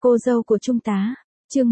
Cô dâu của Trung tá, chương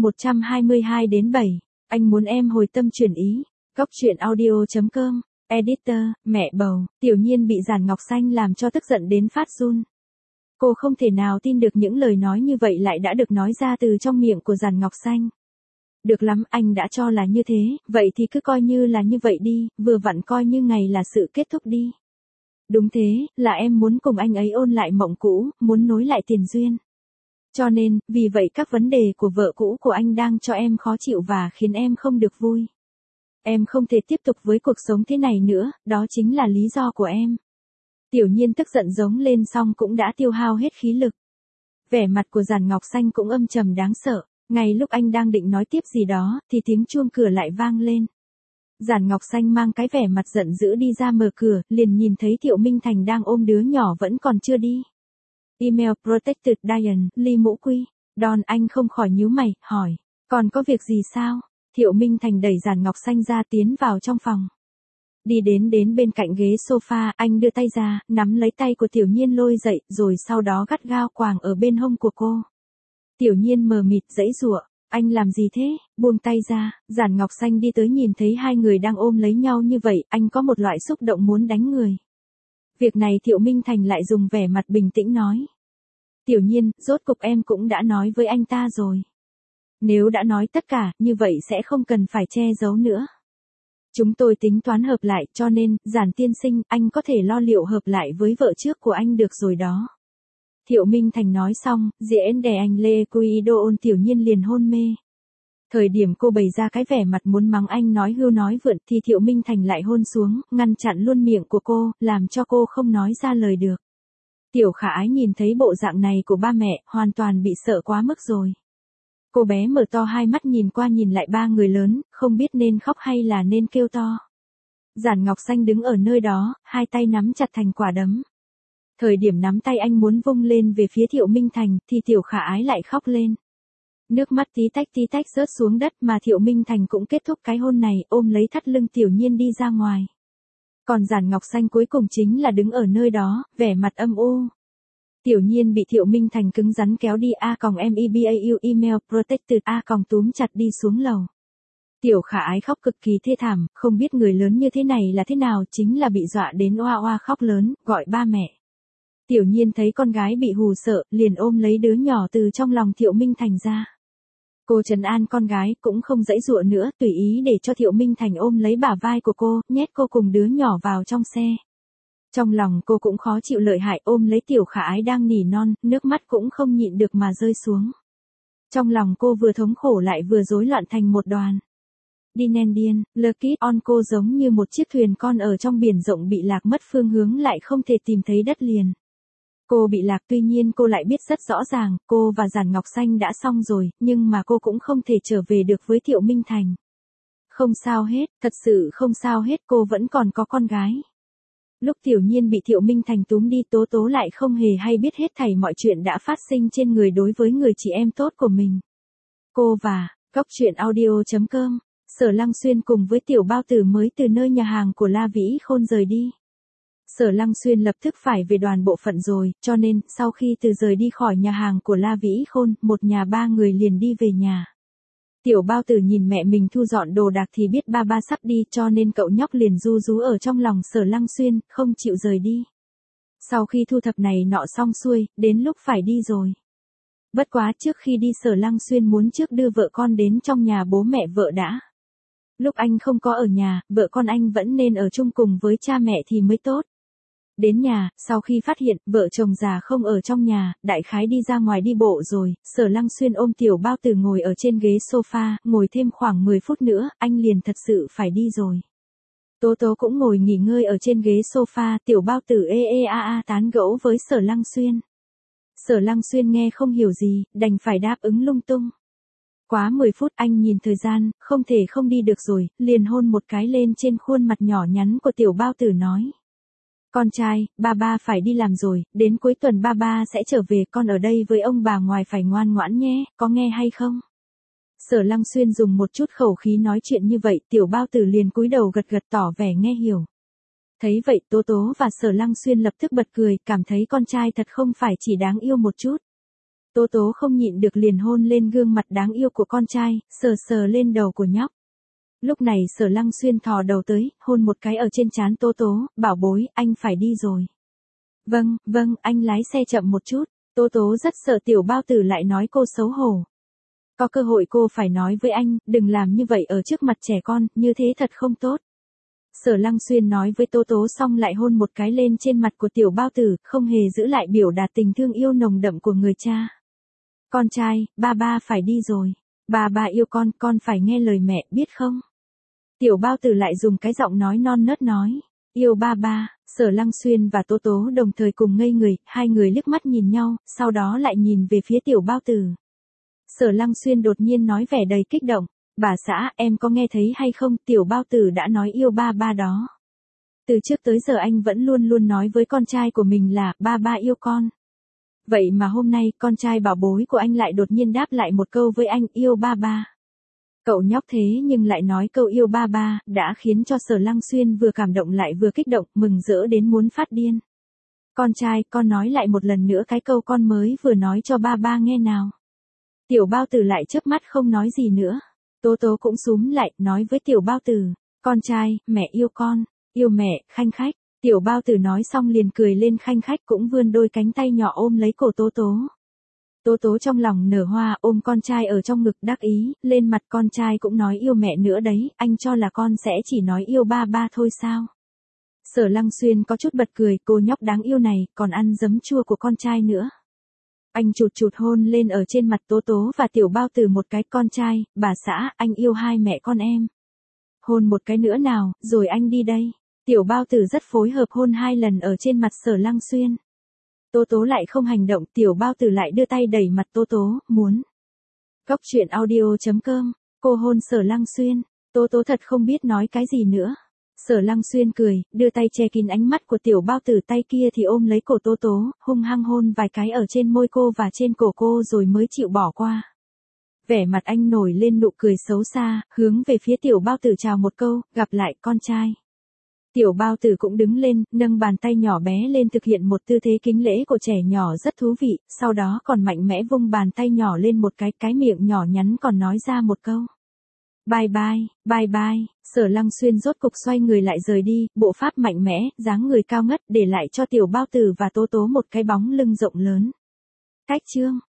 122-7, anh muốn em hồi tâm chuyển ý. Góc truyện audio.com, editor, mẹ bầu, Tiểu Nhiên bị Giản Ngọc Xanh làm cho tức giận đến phát run. Cô không thể nào tin được những lời nói như vậy lại đã được nói ra từ trong miệng của Giản Ngọc Xanh. Được lắm, anh đã cho là như thế, vậy thì cứ coi như là như vậy đi, vừa vặn coi như ngày là sự kết thúc đi. Đúng thế, là em muốn cùng anh ấy ôn lại mộng cũ, muốn nối lại tiền duyên. Cho nên, vì vậy các vấn đề của vợ cũ của anh đang cho em khó chịu và khiến em không được vui. Em không thể tiếp tục với cuộc sống thế này nữa, đó chính là lý do của em. Tiểu Nhiên tức giận giống lên xong cũng đã tiêu hao hết khí lực. Vẻ mặt của Giản Ngọc Xanh cũng âm trầm đáng sợ, ngay lúc anh đang định nói tiếp gì đó, thì tiếng chuông cửa lại vang lên. Giản Ngọc Xanh mang cái vẻ mặt giận dữ đi ra mở cửa, liền nhìn thấy Thiệu Minh Thành đang ôm đứa nhỏ vẫn còn chưa đi. Email Protected Diane, Ly Mũ Quy. Don anh không khỏi nhíu mày, hỏi, còn có việc gì sao? Thiệu Minh Thành đẩy Giản Ngọc Xanh ra tiến vào trong phòng. Đi đến bên cạnh ghế sofa, anh đưa tay ra, nắm lấy tay của Tiểu Nhiên lôi dậy, rồi sau đó gắt gao quàng ở bên hông của cô. Tiểu Nhiên mờ mịt giãy giụa, anh làm gì thế? Buông tay ra, Giản Ngọc Xanh đi tới nhìn thấy hai người đang ôm lấy nhau như vậy, anh có một loại xúc động muốn đánh người. Việc này Thiệu Minh Thành lại dùng vẻ mặt bình tĩnh nói. Tiểu Nhiên, rốt cục em cũng đã nói với anh ta rồi. Nếu đã nói tất cả, như vậy sẽ không cần phải che giấu nữa. Chúng tôi tính toán hợp lại, cho nên, Giản tiên sinh, anh có thể lo liệu hợp lại với vợ trước của anh được rồi đó. Thiệu Minh Thành nói xong, diễn đè anh Lê Cuido ôn Tiểu Nhiên liền hôn mê. Thời điểm cô bày ra cái vẻ mặt muốn mắng anh nói hưu nói vượn thì Thiệu Minh Thành lại hôn xuống, ngăn chặn luôn miệng của cô, làm cho cô không nói ra lời được. Tiểu Khả Ái nhìn thấy bộ dạng này của ba mẹ, hoàn toàn bị sợ quá mức rồi. Cô bé mở to hai mắt nhìn qua nhìn lại ba người lớn, không biết nên khóc hay là nên kêu to. Giản Ngọc Xanh đứng ở nơi đó, hai tay nắm chặt thành quả đấm. Thời điểm nắm tay anh muốn vung lên về phía Thiệu Minh Thành, thì Tiểu Khả Ái lại khóc lên. Nước mắt tí tách rớt xuống đất mà Thiệu Minh Thành cũng kết thúc cái hôn này, ôm lấy thắt lưng Tiểu Nhiên đi ra ngoài. Còn Giản Ngọc Xanh cuối cùng chính là đứng ở nơi đó, vẻ mặt âm u. Tiểu Nhiên bị Thiệu Minh Thành cứng rắn kéo đi @mebau email protected túm chặt đi xuống lầu. Tiểu Khả Ái khóc cực kỳ thê thảm, không biết người lớn như thế này là thế nào, chính là bị dọa đến oa oa khóc lớn, gọi ba mẹ. Tiểu Nhiên thấy con gái bị hù sợ, liền ôm lấy đứa nhỏ từ trong lòng Thiệu Minh Thành ra. Cô trấn an con gái, cũng không giãy giụa nữa, tùy ý để cho Thiệu Minh Thành ôm lấy bả vai của cô, nhét cô cùng đứa nhỏ vào trong xe. Trong lòng cô cũng khó chịu lợi hại, ôm lấy Tiểu Khả Ái đang nỉ non, nước mắt cũng không nhịn được mà rơi xuống. Trong lòng cô vừa thống khổ lại vừa rối loạn thành một đoàn. Điên, Lucky on cô giống như một chiếc thuyền con ở trong biển rộng bị lạc mất phương hướng lại không thể tìm thấy đất liền. Cô bị lạc, tuy nhiên cô lại biết rất rõ ràng, cô và Giản Ngọc Xanh đã xong rồi, nhưng mà cô cũng không thể trở về được với Thiệu Minh Thành. Không sao hết, thật sự không sao hết, cô vẫn còn có con gái. Lúc Tiểu Nhiên bị Thiệu Minh Thành túm đi, Tố Tố lại không hề hay biết hết thảy mọi chuyện đã phát sinh trên người đối với người chị em tốt của mình. Cô và, góc truyện audio.com, Sở Lăng Xuyên cùng với Tiểu Bao Tử mới từ nơi nhà hàng của La Vĩ Khôn rời đi. Sở Lăng Xuyên lập tức phải về đoàn bộ phận rồi, cho nên, sau khi từ rời đi khỏi nhà hàng của La Vĩ Khôn, một nhà ba người liền đi về nhà. Tiểu Bao Tử nhìn mẹ mình thu dọn đồ đạc thì biết ba sắp đi, cho nên cậu nhóc liền ru rú ở trong lòng Sở Lăng Xuyên, không chịu rời đi. Sau khi thu thập này nọ xong xuôi, đến lúc phải đi rồi. Bất quá trước khi đi Sở Lăng Xuyên muốn trước đưa vợ con đến trong nhà bố mẹ vợ đã. Lúc anh không có ở nhà, vợ con anh vẫn nên ở chung cùng với cha mẹ thì mới tốt. Đến nhà, sau khi phát hiện, vợ chồng già không ở trong nhà, đại khái đi ra ngoài đi bộ rồi, Sở Lăng Xuyên ôm Tiểu Bao Tử ngồi ở trên ghế sofa, ngồi thêm khoảng 10 phút nữa, anh liền thật sự phải đi rồi. Tố Tố cũng ngồi nghỉ ngơi ở trên ghế sofa, Tiểu Bao Tử tán gẫu với Sở Lăng Xuyên. Sở Lăng Xuyên nghe không hiểu gì, đành phải đáp ứng lung tung. Quá 10 phút anh nhìn thời gian, không thể không đi được rồi, liền hôn một cái lên trên khuôn mặt nhỏ nhắn của Tiểu Bao Tử nói. Con trai, ba phải đi làm rồi, đến cuối tuần ba sẽ trở về, con ở đây với ông bà ngoài phải ngoan ngoãn nhé, có nghe hay không? Sở Lăng Xuyên dùng một chút khẩu khí nói chuyện như vậy, Tiểu Bao Tử liền cúi đầu gật gật tỏ vẻ nghe hiểu. Thấy vậy Tố Tố và Sở Lăng Xuyên lập tức bật cười, cảm thấy con trai thật không phải chỉ đáng yêu một chút. Tố Tố không nhịn được liền hôn lên gương mặt đáng yêu của con trai, sờ sờ lên đầu của nhóc. Lúc này Sở Lăng Xuyên thò đầu tới, hôn một cái ở trên trán Tố Tố, bảo bối, anh phải đi rồi. Vâng, vâng, anh lái xe chậm một chút. Tố Tố rất sợ tiểu bao tử lại nói cô xấu hổ. Có cơ hội cô phải nói với anh, đừng làm như vậy ở trước mặt trẻ con, như thế thật không tốt. Sở Lăng Xuyên nói với Tố Tố xong lại hôn một cái lên trên mặt của tiểu bao tử, không hề giữ lại biểu đạt tình thương yêu nồng đậm của người cha. Con trai, ba phải đi rồi. Ba yêu con phải nghe lời mẹ, biết không? Tiểu bao tử lại dùng cái giọng nói non nớt nói. Yêu ba. Sở Lăng Xuyên và Tố Tố đồng thời cùng ngây người, hai người liếc mắt nhìn nhau, sau đó lại nhìn về phía tiểu bao tử. Sở Lăng Xuyên đột nhiên nói vẻ đầy kích động. Bà xã, em có nghe thấy hay không, tiểu bao tử đã nói yêu ba đó. Từ trước tới giờ anh vẫn luôn luôn nói với con trai của mình là, ba yêu con. Vậy mà hôm nay, con trai bảo bối của anh lại đột nhiên đáp lại một câu với anh, yêu ba. Cậu nhóc thế nhưng lại nói câu yêu ba, đã khiến cho Sở Lăng Xuyên vừa cảm động lại vừa kích động, mừng rỡ đến muốn phát điên. Con trai, con nói lại một lần nữa cái câu con mới vừa nói cho ba nghe nào. Tiểu bao tử lại chớp mắt không nói gì nữa. Tố Tố cũng súm lại, nói với tiểu bao tử, con trai, mẹ yêu con, yêu mẹ, khanh khách. Tiểu bao tử nói xong liền cười lên khanh khách cũng vươn đôi cánh tay nhỏ ôm lấy cổ Tố Tố. Tố Tố trong lòng nở hoa ôm con trai ở trong ngực đắc ý, lên mặt con trai cũng nói yêu mẹ nữa đấy, anh cho là con sẽ chỉ nói yêu ba thôi sao? Sở Lăng Xuyên có chút bật cười, cô nhóc đáng yêu này, còn ăn giấm chua của con trai nữa. Anh chụt hôn lên ở trên mặt Tố Tố và tiểu bao tử một cái, con trai, bà xã, anh yêu hai mẹ con em. Hôn một cái nữa nào, rồi anh đi đây. Tiểu bao tử rất phối hợp hôn 2 lần ở trên mặt Sở Lăng Xuyên. Tố Tố lại không hành động, tiểu bao tử lại đưa tay đẩy mặt Tố Tố, muốn. Góc truyện audio.com, cô hôn Sở Lăng Xuyên. Tố Tố thật không biết nói cái gì nữa. Sở Lăng Xuyên cười, đưa tay che kín ánh mắt của tiểu bao tử, tay kia thì ôm lấy cổ Tố Tố, hung hăng hôn vài cái ở trên môi cô và trên cổ cô rồi mới chịu bỏ qua. Vẻ mặt anh nổi lên nụ cười xấu xa, hướng về phía tiểu bao tử chào một câu, gặp lại con trai. Tiểu bao tử cũng đứng lên, nâng bàn tay nhỏ bé lên thực hiện một tư thế kính lễ của trẻ nhỏ rất thú vị, sau đó còn mạnh mẽ vung bàn tay nhỏ lên một cái miệng nhỏ nhắn còn nói ra một câu. Bye bye, Sở Lăng Xuyên rốt cục xoay người lại rời đi, bộ pháp mạnh mẽ, dáng người cao ngất để lại cho tiểu bao tử và Tố Tố một cái bóng lưng rộng lớn. Cách chương.